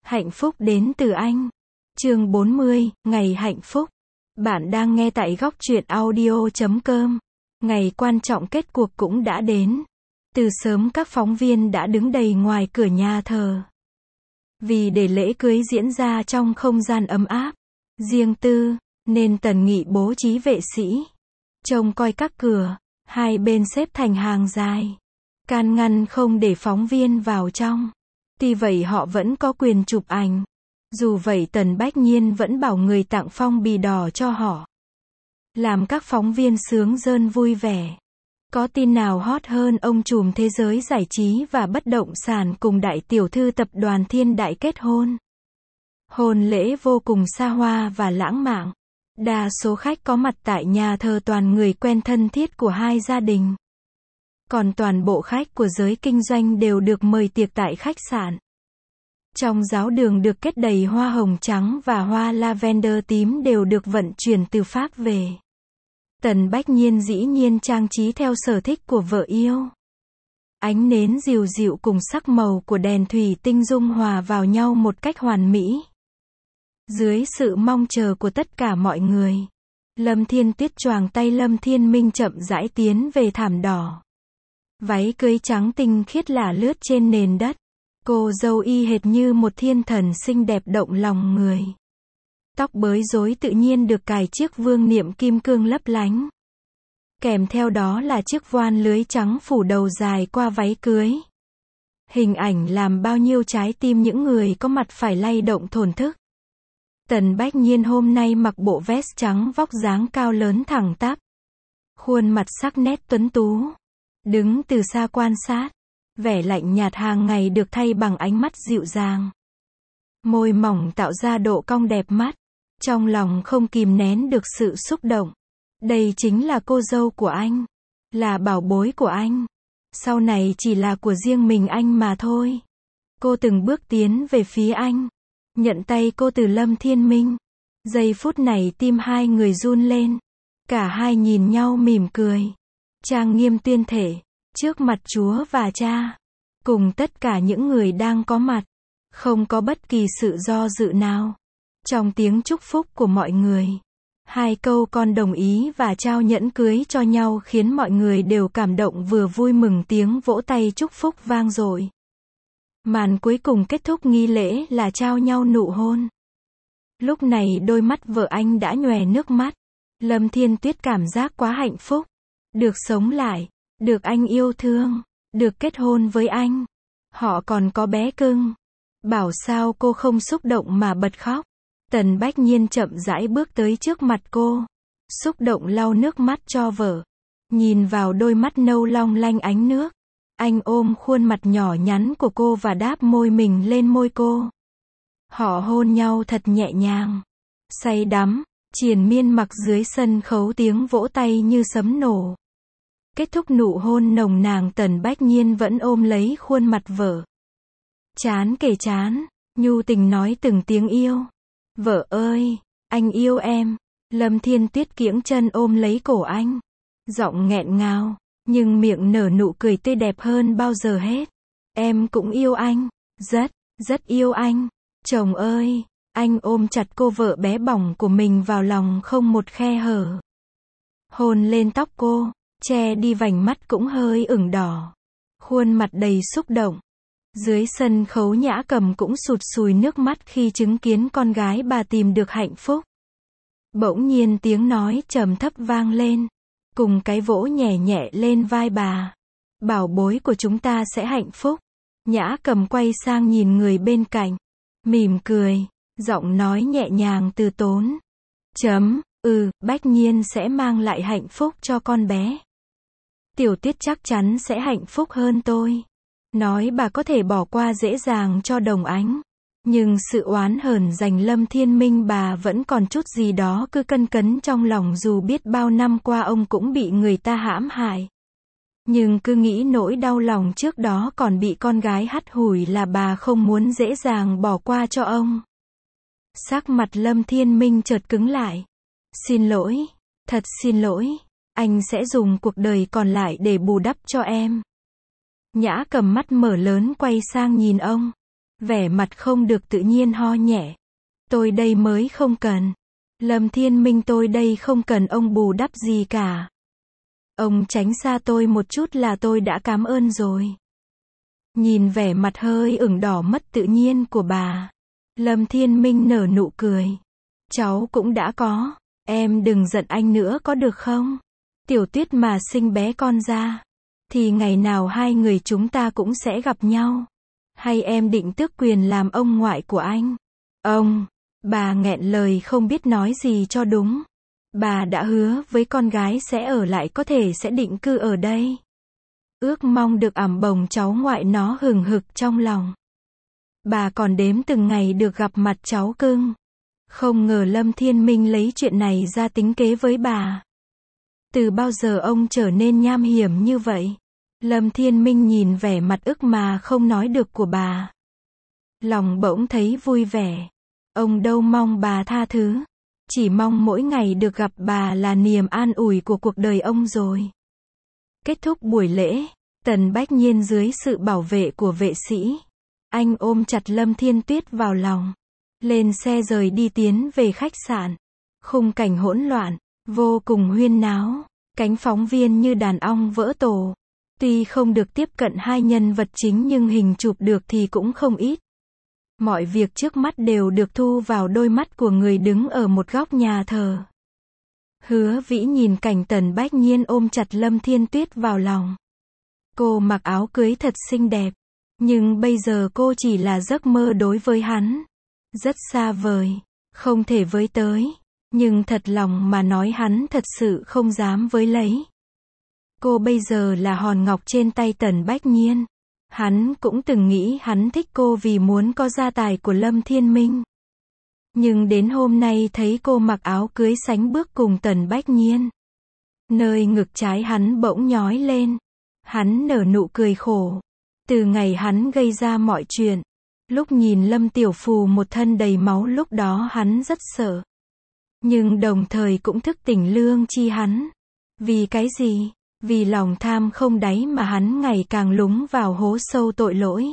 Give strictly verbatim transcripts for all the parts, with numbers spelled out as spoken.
Hạnh phúc đến từ anh. Chương bốn mươi, Ngày hạnh phúc. Bạn đang nghe tại góc truyện audio chấm com. Ngày quan trọng kết cuộc cũng đã đến. Từ sớm các phóng viên đã đứng đầy ngoài cửa nhà thờ. Vì để lễ cưới diễn ra trong không gian ấm áp, riêng tư, nên Tần Nghị bố trí vệ sĩ trông coi các cửa, hai bên xếp thành hàng dài, can ngăn không để phóng viên vào trong. Tuy vậy họ vẫn có quyền chụp ảnh. Dù vậy Tần Bách Nhiên vẫn bảo người tặng phong bì đỏ cho họ, làm các phóng viên sướng rơn vui vẻ. Có tin nào hot hơn ông trùm thế giới giải trí và bất động sản cùng đại tiểu thư tập đoàn Thiên Đại kết hôn. Hôn lễ vô cùng xa hoa và lãng mạn. Đa số khách có mặt tại nhà thờ toàn người quen thân thiết của hai gia đình. Còn toàn bộ khách của giới kinh doanh đều được mời tiệc tại khách sạn. Trong giáo đường được kết đầy hoa hồng trắng và hoa lavender tím đều được vận chuyển từ Pháp về. Tần Bách Nhiên dĩ nhiên trang trí theo sở thích của vợ yêu. Ánh nến dịu dịu cùng sắc màu của đèn thủy tinh dung hòa vào nhau một cách hoàn mỹ. Dưới sự mong chờ của tất cả mọi người, Lâm Thiên Tuyết choàng tay Lâm Thiên Minh chậm rãi tiến về thảm đỏ. Váy cưới trắng tinh khiết lả lướt trên nền đất. Cô dâu y hệt như một thiên thần xinh đẹp động lòng người. Tóc bới rối tự nhiên được cài chiếc vương niệm kim cương lấp lánh. Kèm theo đó là chiếc voan lưới trắng phủ đầu dài qua váy cưới. Hình ảnh làm bao nhiêu trái tim những người có mặt phải lay động thổn thức. Tần Bách Nhiên hôm nay mặc bộ vest trắng vóc dáng cao lớn thẳng tắp. Khuôn mặt sắc nét tuấn tú. Đứng từ xa quan sát. Vẻ lạnh nhạt hàng ngày được thay bằng ánh mắt dịu dàng. Môi mỏng tạo ra độ cong đẹp mắt. Trong lòng không kìm nén được sự xúc động. Đây chính là cô dâu của anh. Là bảo bối của anh. Sau này chỉ là của riêng mình anh mà thôi. Cô từng bước tiến về phía anh. Nhận tay cô từ Lâm Thiên Minh. Giây phút này tim hai người run lên. Cả hai nhìn nhau mỉm cười. Trang nghiêm tuyên thể. Trước mặt Chúa và Cha. Cùng tất cả những người đang có mặt. Không có bất kỳ sự do dự nào. Trong tiếng chúc phúc của mọi người. Hai câu con đồng ý và trao nhẫn cưới cho nhau khiến mọi người đều cảm động vừa vui mừng, tiếng vỗ tay chúc phúc vang dội. Màn cuối cùng kết thúc nghi lễ là trao nhau nụ hôn. Lúc này đôi mắt vợ anh đã nhòe nước mắt. Lâm Thiên Tuyết cảm giác quá hạnh phúc. Được sống lại. Được anh yêu thương. Được kết hôn với anh. Họ còn có bé cưng. Bảo sao cô không xúc động mà bật khóc. Tần Bách Nhiên chậm rãi bước tới trước mặt cô. Xúc động lau nước mắt cho vợ. Nhìn vào đôi mắt nâu long lanh ánh nước. Anh ôm khuôn mặt nhỏ nhắn của cô và đáp môi mình lên môi cô. Họ hôn nhau thật nhẹ nhàng. Say đắm. Triền miên mặc dưới sân khấu tiếng vỗ tay như sấm nổ. Kết thúc nụ hôn nồng nàn, Tần Bách Nhiên vẫn ôm lấy khuôn mặt vợ. Chán kề chán, nhu tình nói từng tiếng yêu. Vợ ơi, anh yêu em. Lâm Thiên Tuyết kiễng chân ôm lấy cổ anh. Giọng nghẹn ngào, nhưng miệng nở nụ cười tươi đẹp hơn bao giờ hết. Em cũng yêu anh. Rất, rất yêu anh. Chồng ơi, anh ôm chặt cô vợ bé bỏng của mình vào lòng không một khe hở. Hôn lên tóc cô. Che đi vành mắt cũng hơi ửng đỏ. Khuôn mặt đầy xúc động. Dưới sân khấu Nhã Cầm cũng sụt sùi nước mắt khi chứng kiến con gái bà tìm được hạnh phúc. Bỗng nhiên tiếng nói trầm thấp vang lên. Cùng cái vỗ nhẹ nhẹ lên vai bà. Bảo bối của chúng ta sẽ hạnh phúc. Nhã Cầm quay sang nhìn người bên cạnh. Mỉm cười. Giọng nói nhẹ nhàng từ tốn. Chấm, ừ, Bách Nhiên sẽ mang lại hạnh phúc cho con bé. Tiểu Tuyết chắc chắn sẽ hạnh phúc hơn tôi. Nói bà có thể bỏ qua dễ dàng cho Đồng Ánh. Nhưng sự oán hờn dành Lâm Thiên Minh bà vẫn còn chút gì đó cứ cân cấn trong lòng, dù biết bao năm qua ông cũng bị người ta hãm hại. Nhưng cứ nghĩ nỗi đau lòng trước đó còn bị con gái hắt hủi là bà không muốn dễ dàng bỏ qua cho ông. Sắc mặt Lâm Thiên Minh chợt cứng lại. Xin lỗi, thật xin lỗi. Anh sẽ dùng cuộc đời còn lại để bù đắp cho em. Nhã Cầm mắt mở lớn quay sang nhìn ông. vẻ mặt không được tự nhiên ho nhẹ. Tôi đây mới không cần. Lâm Thiên Minh, tôi đây không cần ông bù đắp gì cả. Ông tránh xa tôi một chút là tôi đã cảm ơn rồi. Nhìn vẻ mặt hơi ửng đỏ mất tự nhiên của bà, Lâm Thiên Minh nở nụ cười. Cháu cũng đã có. Em đừng giận anh nữa có được không? Tiểu Tuyết mà sinh bé con ra, thì ngày nào hai người chúng ta cũng sẽ gặp nhau. Hay em định tước quyền làm ông ngoại của anh? Ông, bà nghẹn lời không biết nói gì cho đúng. Bà đã hứa với con gái sẽ ở lại, có thể sẽ định cư ở đây. Ước mong được ẵm bồng cháu ngoại nó hừng hực trong lòng. Bà còn đếm từng ngày được gặp mặt cháu cưng. Không ngờ Lâm Thiên Minh lấy chuyện này ra tính kế với bà. Từ bao giờ ông trở nên nham hiểm như vậy? Lâm Thiên Minh nhìn vẻ mặt ức mà không nói được của bà, lòng bỗng thấy vui vẻ. Ông đâu mong bà tha thứ, chỉ mong mỗi ngày được gặp bà là niềm an ủi của cuộc đời ông rồi. Kết thúc buổi lễ, Tần Bách Nhiên dưới sự bảo vệ của vệ sĩ, anh ôm chặt Lâm Thiên Tuyết vào lòng, lên xe rời đi tiến về khách sạn. Khung cảnh hỗn loạn, vô cùng huyên náo, cánh phóng viên như đàn ong vỡ tổ. Tuy không được tiếp cận hai nhân vật chính nhưng hình chụp được thì cũng không ít. Mọi việc trước mắt đều được thu vào đôi mắt của người đứng ở một góc nhà thờ. Hứa Vĩ nhìn cảnh Tần Bách Nhiên ôm chặt Lâm Thiên Tuyết vào lòng. Cô mặc áo cưới thật xinh đẹp, nhưng bây giờ cô chỉ là giấc mơ đối với hắn. Rất xa vời, không thể với tới, nhưng thật lòng mà nói hắn thật sự không dám với lấy. Cô bây giờ là hòn ngọc trên tay Tần Bách Nhiên. Hắn cũng từng nghĩ hắn thích cô vì muốn có gia tài của Lâm Thiên Minh. Nhưng đến hôm nay thấy cô mặc áo cưới sánh bước cùng Tần Bách Nhiên, nơi ngực trái hắn bỗng nhói lên. Hắn nở nụ cười khổ. Từ ngày hắn gây ra mọi chuyện, lúc nhìn Lâm Tiểu Phù một thân đầy máu, lúc đó hắn rất sợ. Nhưng đồng thời cũng thức tỉnh lương tri hắn. Vì cái gì? Vì lòng tham không đáy mà hắn ngày càng lún vào hố sâu tội lỗi.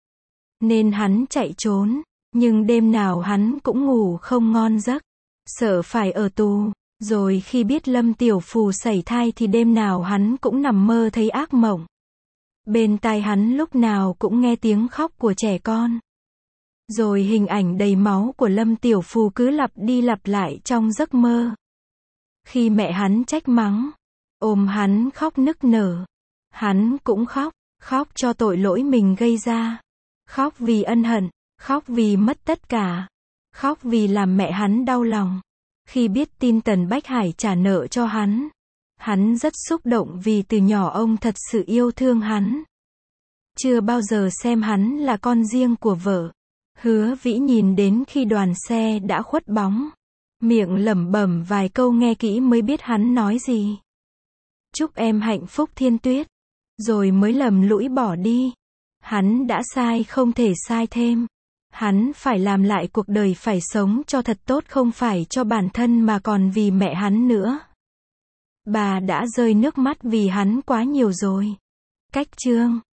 Nên hắn chạy trốn, nhưng đêm nào hắn cũng ngủ không ngon giấc, sợ phải ở tù. Rồi khi biết Lâm Tiểu Phù sảy thai thì đêm nào hắn cũng nằm mơ thấy ác mộng. Bên tai hắn lúc nào cũng nghe tiếng khóc của trẻ con. Rồi hình ảnh đầy máu của Lâm Tiểu Phù cứ lặp đi lặp lại trong giấc mơ. Khi mẹ hắn trách mắng, ôm hắn khóc nức nở. Hắn cũng khóc, khóc cho tội lỗi mình gây ra. Khóc vì ân hận, khóc vì mất tất cả. Khóc vì làm mẹ hắn đau lòng. Khi biết tin Tần Bách Hải trả nợ cho hắn, hắn rất xúc động vì từ nhỏ ông thật sự yêu thương hắn. Chưa bao giờ xem hắn là con riêng của vợ. Hứa Vĩ nhìn đến khi đoàn xe đã khuất bóng, miệng lẩm bẩm vài câu nghe kỹ mới biết hắn nói gì. Chúc em hạnh phúc Thiên Tuyết. Rồi mới lầm lũi bỏ đi. Hắn đã sai không thể sai thêm. Hắn phải làm lại cuộc đời, phải sống cho thật tốt, không phải cho bản thân mà còn vì mẹ hắn nữa. Bà đã rơi nước mắt vì hắn quá nhiều rồi. Cách chương